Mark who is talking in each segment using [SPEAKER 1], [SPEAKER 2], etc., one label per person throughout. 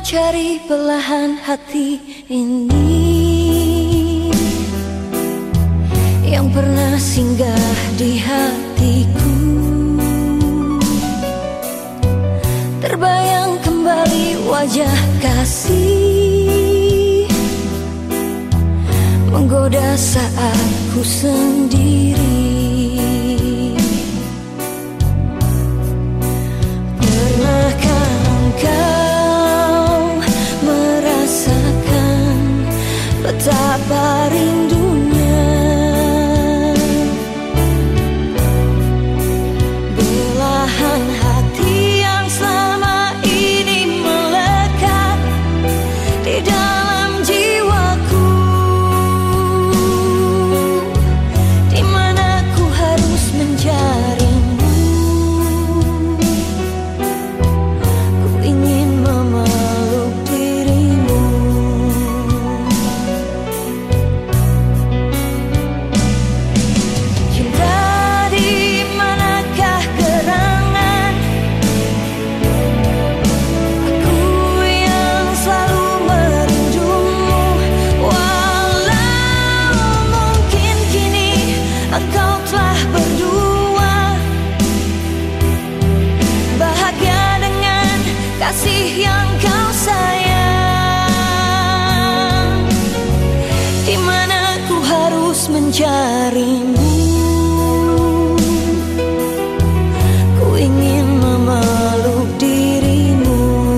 [SPEAKER 1] cari belahan hati ini yang pernah singgah di hatiku. Terbayang kembali wajah kasih, menggoda saat ku sendiri. Pernahkah engkau merasakan betapa rindunya belahan hati yang selama ini melekat di dalam jiwaku, di mana ku harus mencarimu. Ku ingin memeluk dirimu. Cinta di manakah gerangan? Aku yang selalu merindumu. Walau mungkin kini engkau telah berdua, bahagia dengan kasih yang kau sayang. Di mana ku harus mencarimu. Ku ingin memeluk dirimu.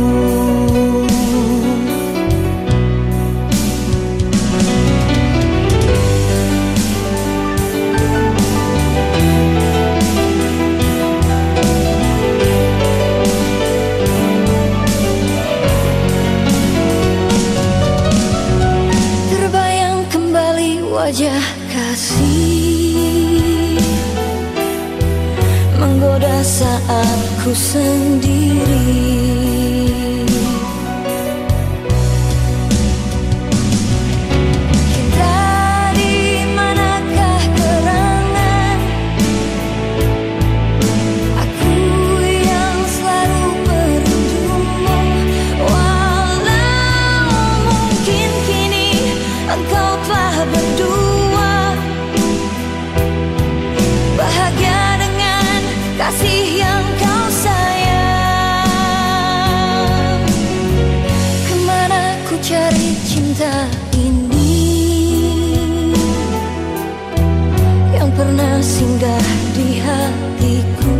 [SPEAKER 1] Terbayang kembali wajah kasih, menggoda saat ku sendiri. Cinta di manakah gerangan? Aku yang selalu merindumu. Walau mungkin kini engkau telah berdua, bahagia dengan kasih yang kau sayang. Kemana ku cari cinta ini yang pernah singgah di hatiku?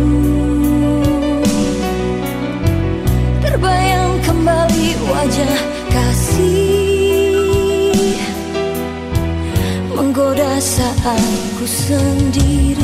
[SPEAKER 1] Terbayang kembali wajah kasih, menggoda saat ku sendiri.